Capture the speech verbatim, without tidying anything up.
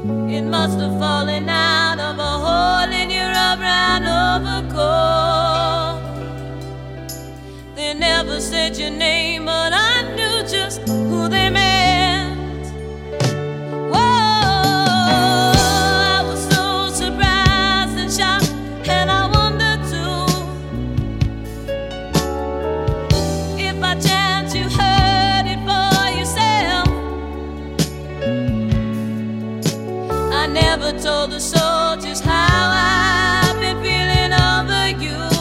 It must have fallen out of a hole in your brown overcoat. They never said your name, but I knew just who they meant. Whoa, I was so surprised and shocked, and I wondered too if by chance you heard it for yourself. I never told the soldiers how I've been feeling over you.